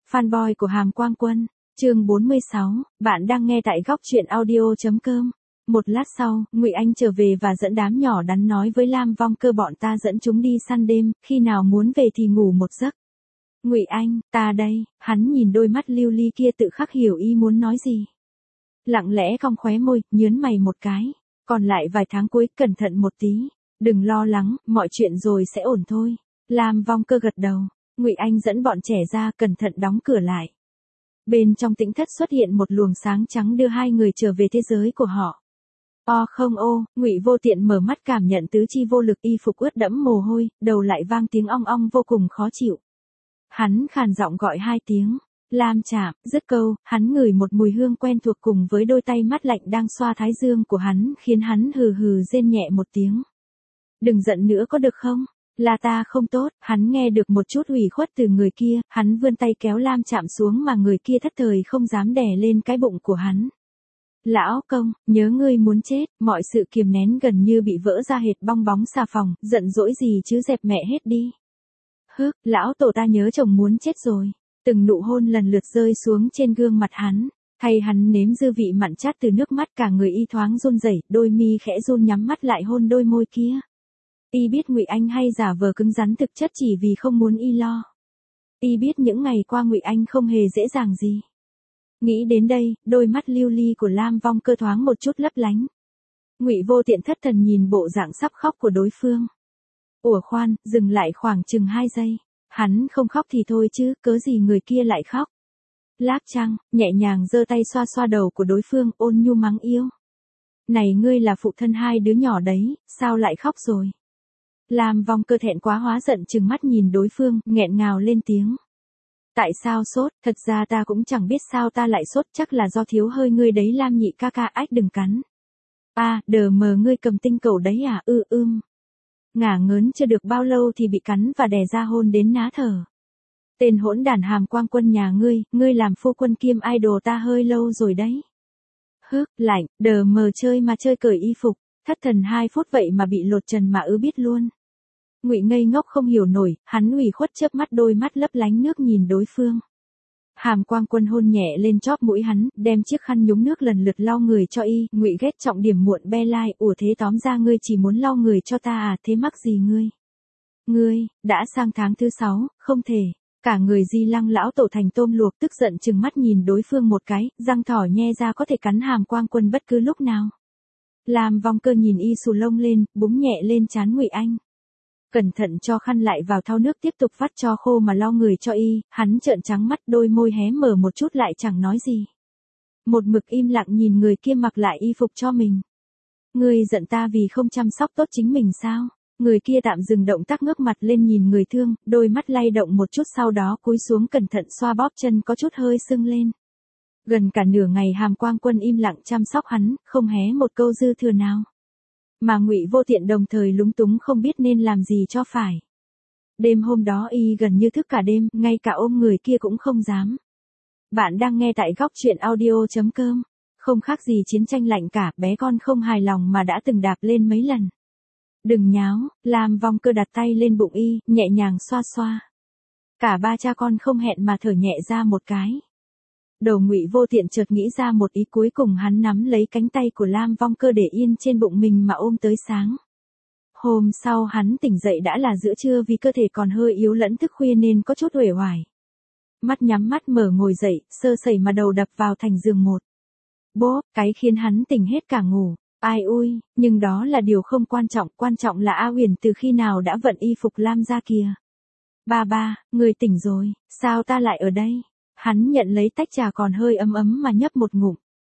Fanboy của Hàm Quang Quân, chương 46, bạn đang nghe tại góc truyện audio.com. Một lát sau, Ngụy Anh trở về và dẫn đám nhỏ đắn nói với Lam Vong Cơ bọn ta dẫn chúng đi săn đêm, khi nào muốn về thì ngủ một giấc. Ngụy Anh, ta đây, hắn nhìn đôi mắt lưu ly kia tự khắc hiểu ý muốn nói gì. Lặng lẽ cong khóe môi, nhớn mày một cái, còn lại vài tháng cuối cẩn thận một tí, đừng lo lắng, mọi chuyện rồi sẽ ổn thôi. Lam Vong Cơ gật đầu. Ngụy Anh dẫn bọn trẻ ra, cẩn thận đóng cửa lại. Bên trong tĩnh thất xuất hiện một luồng sáng trắng đưa hai người trở về thế giới của họ. Không ô, Ngụy Vô Tiện mở mắt cảm nhận tứ chi vô lực, y phục ướt đẫm mồ hôi, đầu lại vang tiếng ong ong vô cùng khó chịu. Hắn khàn giọng gọi hai tiếng, Lam Trạm, dứt câu, hắn ngửi một mùi hương quen thuộc cùng với đôi tay mát lạnh đang xoa thái dương của hắn khiến hắn hừ hừ rên nhẹ một tiếng. Đừng giận nữa có được không? Là ta không tốt, hắn nghe được một chút ủy khuất từ người kia, hắn vươn tay kéo Lam Trạm xuống mà người kia thất thời không dám đè lên cái bụng của hắn. Lão công, nhớ ngươi muốn chết, mọi sự kiềm nén gần như bị vỡ ra hệt bong bóng xà phòng, giận dỗi gì chứ dẹp mẹ hết đi. Lão tổ ta nhớ chồng muốn chết rồi. Từng nụ hôn lần lượt rơi xuống trên gương mặt hắn, thay hắn nếm dư vị mặn chát từ nước mắt, cả người y thoáng run rẩy, đôi mi khẽ run nhắm mắt lại hôn đôi môi kia. Y biết Ngụy Anh hay giả vờ cứng rắn thực chất chỉ vì không muốn y lo. Y biết những ngày qua Ngụy Anh không hề dễ dàng gì. Nghĩ đến đây, đôi mắt lưu ly của Lam Vong Cơ thoáng một chút lấp lánh. Ngụy Vô Tiện thất thần nhìn bộ dạng sắp khóc của đối phương. Ủa khoan, dừng lại khoảng chừng 2 giây. Hắn không khóc thì thôi chứ, cớ gì người kia lại khóc. Láp Trăng, nhẹ nhàng giơ tay xoa xoa đầu của đối phương, ôn nhu mắng yêu. Này ngươi là phụ thân hai đứa nhỏ đấy, sao lại khóc rồi? Lam Vong Cơ thẹn quá hóa giận trừng mắt nhìn đối phương, nghẹn ngào lên tiếng. Tại sao sốt, thật ra ta cũng chẳng biết sao ta lại sốt, chắc là do thiếu hơi ngươi đấy Lam nhị ca ca, ách đừng cắn. Đờ mờ ngươi cầm tinh cầu đấy à, Ngả ngớn chưa được bao lâu thì bị cắn và đè ra hôn đến ná thở. Tên hỗn đản Hàm Quang Quân nhà ngươi làm phu quân kiêm idol ta hơi lâu rồi đấy. Lạnh, đờ mờ chơi mà chơi cởi y phục, thất thần 2 phút vậy mà bị lột trần mà biết luôn. Ngụy ngây ngốc không hiểu nổi, hắn ủy khuất chớp mắt, đôi mắt lấp lánh nước nhìn đối phương. Hàm Quang Quân hôn nhẹ lên chóp mũi hắn, đem chiếc khăn nhúng nước lần lượt lau người cho y. Ngụy ghét trọng điểm muộn be lai, ủa thế tóm ra ngươi chỉ muốn lau người cho ta à, thế mắc gì ngươi? Ngươi, đã sang tháng thứ 6, không thể. Cả người Di Lăng lão tổ thành tôm luộc, tức giận trừng mắt nhìn đối phương một cái, răng thỏ nhe ra có thể cắn Hàm Quang Quân bất cứ lúc nào. Lam Vong Cơ nhìn y xù lông lên, búng nhẹ lên trán Ngụy Anh. Cẩn thận cho khăn lại vào thau nước, tiếp tục vắt cho khô mà lau người cho y. Hắn trợn trắng mắt, đôi môi hé mở một chút lại chẳng nói gì. Một mực im lặng nhìn người kia mặc lại y phục cho mình. Ngươi giận ta vì không chăm sóc tốt chính mình sao? Người kia tạm dừng động tác, ngước mặt lên nhìn người thương, đôi mắt lay động một chút, sau đó cúi xuống cẩn thận xoa bóp chân có chút hơi sưng lên. Gần cả nửa ngày Hàm Quang Quân im lặng chăm sóc hắn, không hé một câu dư thừa nào. Mà Ngụy Vô Tiện đồng thời lúng túng không biết nên làm gì cho phải. Đêm hôm đó y gần như thức cả đêm, ngay cả ôm người kia cũng không dám. Bạn đang nghe tại góc truyện audio.com. Không khác gì chiến tranh lạnh cả, bé con không hài lòng mà đã từng đạp lên mấy lần. Đừng nháo, Lam Vong Cơ đặt tay lên bụng y, nhẹ nhàng xoa xoa. Cả ba cha con không hẹn mà thở nhẹ ra một cái. Đầu Ngụy Vô Tiện chợt nghĩ ra một ý, cuối cùng hắn nắm lấy cánh tay của Lam Vong Cơ để yên trên bụng mình mà ôm tới sáng. Hôm sau hắn tỉnh dậy đã là giữa trưa, vì cơ thể còn hơi yếu lẫn thức khuya nên có chút uể oải. Mắt nhắm mắt mở ngồi dậy, sơ sẩy mà đầu đập vào thành giường một. Bố, cái khiến hắn tỉnh hết cả ngủ. Ai ui, nhưng đó là điều không quan trọng là A Huyền từ khi nào đã vận y phục lam ra kìa. Ba, người tỉnh rồi, sao ta lại ở đây? Hắn nhận lấy tách trà còn hơi ấm mà nhấp một ngụm.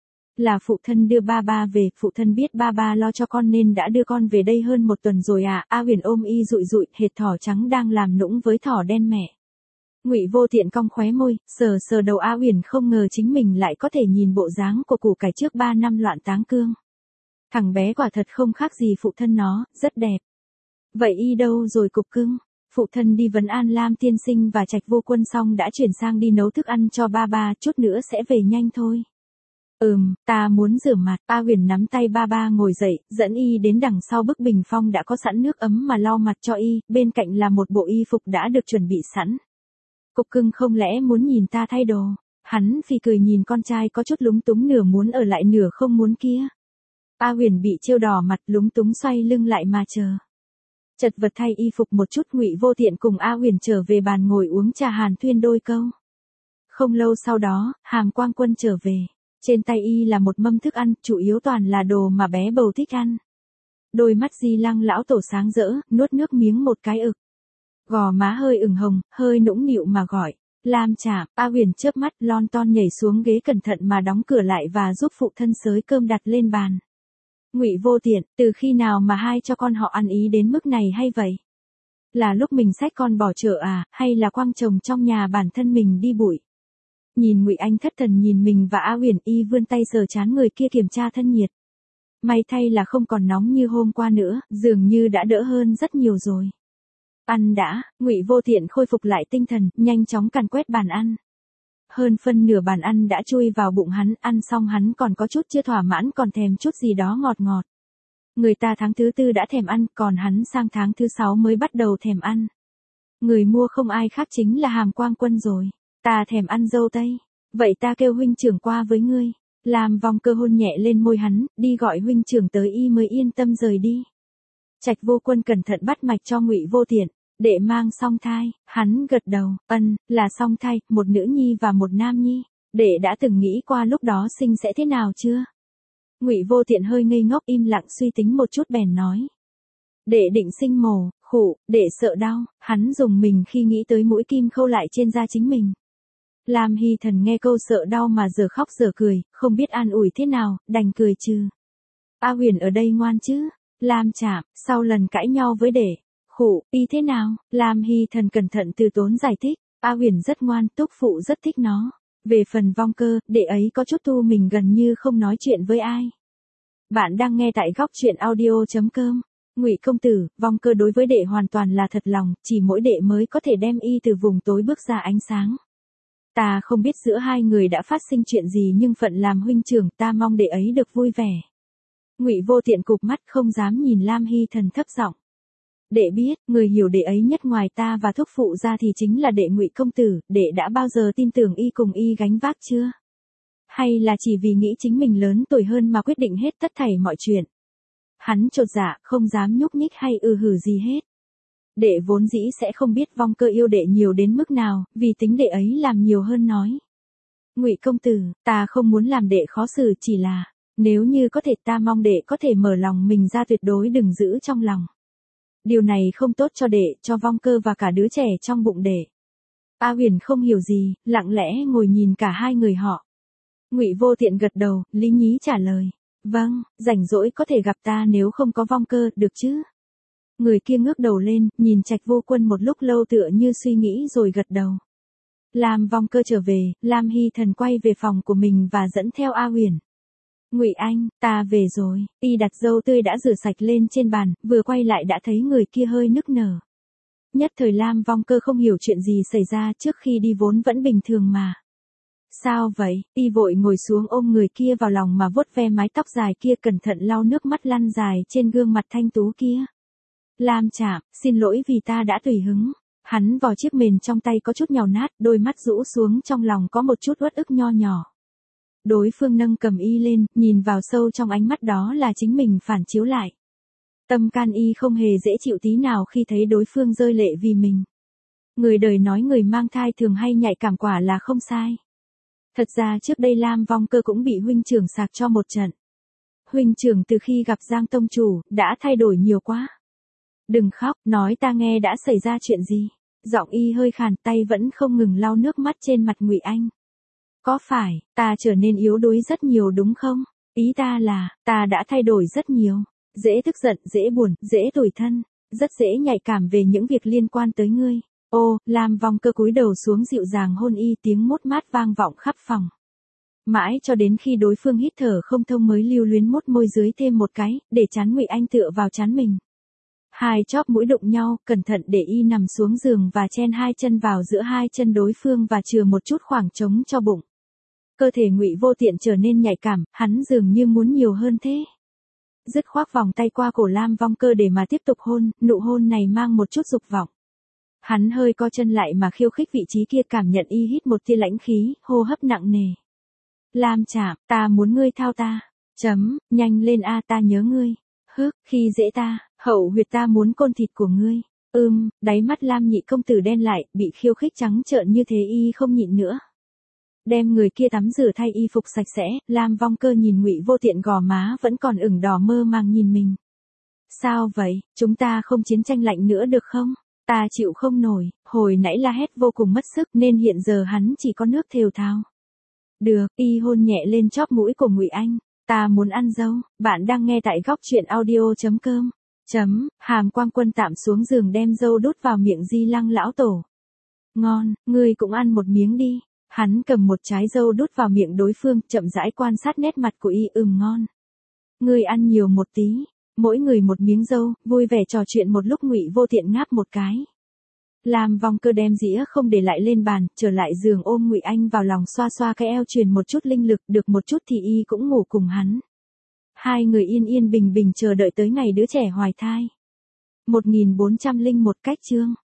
Là phụ thân đưa ba về, phụ thân biết ba lo cho con nên đã đưa con về đây hơn 1 tuần rồi à. A Huyền ôm y dụi dụi, hệt thỏ trắng đang làm nũng với thỏ đen mẹ. Ngụy Vô Tiện cong khóe môi, sờ đầu A Huyền, không ngờ chính mình lại có thể nhìn bộ dáng của củ cải trước 3 năm loạn táng cương. Thằng bé quả thật không khác gì phụ thân nó, rất đẹp. Vậy y đâu rồi cục cưng? Phụ thân đi vấn an Lam tiên sinh và Trạch Vô Quân xong đã chuyển sang đi nấu thức ăn cho ba, chút nữa sẽ về nhanh thôi. Ta muốn rửa mặt. A Huyền nắm tay ba ngồi dậy, dẫn y đến đằng sau bức bình phong đã có sẵn nước ấm mà lau mặt cho y, bên cạnh là một bộ y phục đã được chuẩn bị sẵn. Cục cưng không lẽ muốn nhìn ta thay đồ? Hắn phì cười nhìn con trai có chút lúng túng nửa muốn ở lại nửa không muốn kia. A Huyền bị trêu đỏ mặt lúng túng xoay lưng lại mà chờ. Chật vật thay y phục một chút Ngụy Vô Tiện cùng A Huyền trở về bàn ngồi uống trà hàn thuyên đôi câu. Không lâu sau đó, Hàm Quang Quân trở về. Trên tay y là một mâm thức ăn, chủ yếu toàn là đồ mà bé bầu thích ăn. Đôi mắt Di Lăng lão tổ sáng rỡ, nuốt nước miếng một cái ực. Gò má hơi ửng hồng, hơi nũng nịu mà gọi. Lam Trạm, A Huyền chớp mắt lon ton nhảy xuống ghế cẩn thận mà đóng cửa lại và giúp phụ thân xới cơm đặt lên bàn. Ngụy Vô Tiện, từ khi nào mà hai cho con họ ăn ý đến mức này hay vậy? Là lúc mình xách con bỏ chợ à, hay là quăng chồng trong nhà bản thân mình đi bụi? Nhìn Ngụy Anh thất thần nhìn mình và A Huyền, y vươn tay sờ trán người kia kiểm tra thân nhiệt. May thay là không còn nóng như hôm qua nữa, dường như đã đỡ hơn rất nhiều rồi. Ăn đã, Ngụy Vô Tiện khôi phục lại tinh thần, nhanh chóng càn quét bàn ăn. Hơn phân nửa bàn ăn đã chui vào bụng hắn, ăn xong hắn còn có chút chưa thỏa mãn, còn thèm chút gì đó ngọt ngọt. Người ta tháng thứ 4 đã thèm ăn, còn hắn sang tháng thứ 6 mới bắt đầu thèm ăn. Người mua không ai khác chính là Hàm Quang Quân rồi. Ta thèm ăn dâu tây. Vậy ta kêu huynh trưởng qua với ngươi. Làm vòng cơ hôn nhẹ lên môi hắn, đi gọi huynh trưởng tới y mới yên tâm rời đi. Trạch Vô Quân cẩn thận bắt mạch cho Ngụy Vô Tiện. Đệ mang song thai, hắn gật đầu, là song thai, một nữ nhi và một nam nhi. Đệ đã từng nghĩ qua lúc đó sinh sẽ thế nào chưa? Ngụy Vô Tiện hơi ngây ngốc im lặng suy tính một chút bèn nói. Đệ định sinh mổ, khụ, đệ sợ đau, hắn dùng mình khi nghĩ tới mũi kim khâu lại trên da chính mình. Lam Hy Thần nghe câu sợ đau mà giờ khóc giờ cười, không biết an ủi thế nào, đành cười trừ. A Huyền ở đây ngoan chứ? Lam Trạm, sau lần cãi nhau với đệ. Khụ, y thế nào? Lam Hy Thần cẩn thận từ tốn giải thích. A Huyền rất ngoan, Túc phụ rất thích nó. Về phần Vong Cơ, đệ ấy có chút thu mình gần như không nói chuyện với ai. Bạn đang nghe tại góc truyện audio.com. Ngụy công tử, Vong Cơ đối với đệ hoàn toàn là thật lòng, chỉ mỗi đệ mới có thể đem y từ vùng tối bước ra ánh sáng. Ta không biết giữa hai người đã phát sinh chuyện gì nhưng phận làm huynh trưởng, ta mong đệ ấy được vui vẻ. Ngụy Vô Tiện cụp mắt không dám nhìn Lam Hy Thần thấp giọng. Đệ biết, người hiểu đệ ấy nhất ngoài ta và thúc phụ ra thì chính là đệ Ngụy công tử, đệ đã bao giờ tin tưởng y cùng y gánh vác chưa? Hay là chỉ vì nghĩ chính mình lớn tuổi hơn mà quyết định hết tất thảy mọi chuyện? Hắn chột dạ, không dám nhúc nhích hay hử gì hết. Đệ vốn dĩ sẽ không biết Vong Cơ yêu đệ nhiều đến mức nào, vì tính đệ ấy làm nhiều hơn nói. Ngụy công tử, ta không muốn làm đệ khó xử, chỉ là, nếu như có thể ta mong đệ có thể mở lòng mình ra, tuyệt đối đừng giữ trong lòng. Điều này không tốt cho đệ, cho Vong Cơ và cả đứa trẻ trong bụng đệ. A Huyền không hiểu gì, lặng lẽ ngồi nhìn cả hai người họ. Ngụy Vô Tiện gật đầu, lý nhí trả lời. Vâng, rảnh rỗi có thể gặp ta nếu không có Vong Cơ, được chứ? Người kia ngước đầu lên, nhìn Trạch Vô Quân một lúc lâu tựa như suy nghĩ rồi gật đầu. Làm Vong Cơ trở về, Lam Hy Thần quay về phòng của mình và dẫn theo A Huyền. Ngụy Anh, ta về rồi. Y đặt dâu tươi đã rửa sạch lên trên bàn, vừa quay lại đã thấy người kia hơi nức nở. Nhất thời Lam Vong Cơ không hiểu chuyện gì xảy ra, trước khi đi vốn vẫn bình thường mà. Sao vậy? Y vội ngồi xuống ôm người kia vào lòng mà vuốt ve mái tóc dài kia, cẩn thận lau nước mắt lăn dài trên gương mặt thanh tú kia. Lam Trạm, xin lỗi vì ta đã tùy hứng. Hắn vò chiếc mền trong tay có chút nhàu nát, đôi mắt rũ xuống, trong lòng có một chút uất ức nho nhỏ. Đối phương nâng cầm y lên, nhìn vào sâu trong ánh mắt đó là chính mình phản chiếu lại. Tâm can y không hề dễ chịu tí nào khi thấy đối phương rơi lệ vì mình. Người đời nói người mang thai thường hay nhạy cảm, quả là không sai. Thật ra trước đây Lam Vong Cơ cũng bị huynh trưởng sạc cho một trận. Huynh trưởng từ khi gặp Giang tông chủ, đã thay đổi nhiều quá. Đừng khóc, nói ta nghe đã xảy ra chuyện gì. Giọng y hơi khàn, tay vẫn không ngừng lau nước mắt trên mặt Ngụy Anh. Có phải, ta trở nên yếu đuối rất nhiều đúng không? Ý ta là, ta đã thay đổi rất nhiều. Dễ tức giận, dễ buồn, dễ tủi thân. Rất dễ nhạy cảm về những việc liên quan tới ngươi. Ô, Lam Vong Cơ cúi đầu xuống dịu dàng hôn y, tiếng mốt mát vang vọng khắp phòng. Mãi cho đến khi đối phương hít thở không thông mới lưu luyến mốt môi dưới thêm một cái, để chán Ngụy Anh tựa vào chán mình. Hai chóp mũi đụng nhau, cẩn thận để y nằm xuống giường và chen hai chân vào giữa hai chân đối phương và chừa một chút khoảng trống cho bụng. Cơ thể Ngụy Vô Tiện trở nên nhạy cảm, hắn dường như muốn nhiều hơn thế. Dứt khoác vòng tay qua cổ Lam Vong Cơ để mà tiếp tục hôn, nụ hôn này mang một chút dục vọng. Hắn hơi co chân lại mà khiêu khích vị trí kia, cảm nhận y hít một tia lãnh khí, hô hấp nặng nề. Lam Trạm, ta muốn ngươi thao ta. Nhanh lên a, ta nhớ ngươi. Khi dễ ta, hậu huyệt ta muốn côn thịt của ngươi. Đáy mắt Lam nhị công tử đen lại, bị khiêu khích trắng trợn như thế y không nhịn nữa. Đem người kia tắm rửa thay y phục sạch sẽ, Lam Vong Cơ nhìn Ngụy Vô Tiện gò má vẫn còn ửng đỏ mơ màng nhìn mình. Sao vậy, chúng ta không chiến tranh lạnh nữa được không? Ta chịu không nổi, hồi nãy la hét vô cùng mất sức nên hiện giờ hắn chỉ có nước thều thào. Được, y hôn nhẹ lên chóp mũi của Ngụy Anh. Ta muốn ăn dâu, bạn đang nghe tại góc truyện audio.com. Hàm Quang Quân tạm xuống giường đem dâu đút vào miệng Di Lăng lão tổ. Ngon, ngươi cũng ăn một miếng đi. Hắn cầm một trái dâu đút vào miệng đối phương, chậm rãi quan sát nét mặt của y. Ngon. Ngươi ăn nhiều một tí. Mỗi người một miếng dâu, vui vẻ trò chuyện một lúc. Ngụy Vô Tiện ngáp một cái. Lam Vong Cơ đem dĩa không để lại lên bàn, trở lại giường ôm Ngụy Anh vào lòng, xoa xoa cái eo, truyền một chút linh lực, được một chút thì y cũng ngủ cùng hắn. Hai người yên yên bình bình chờ đợi tới ngày đứa trẻ hoài thai. 1401 cách chương.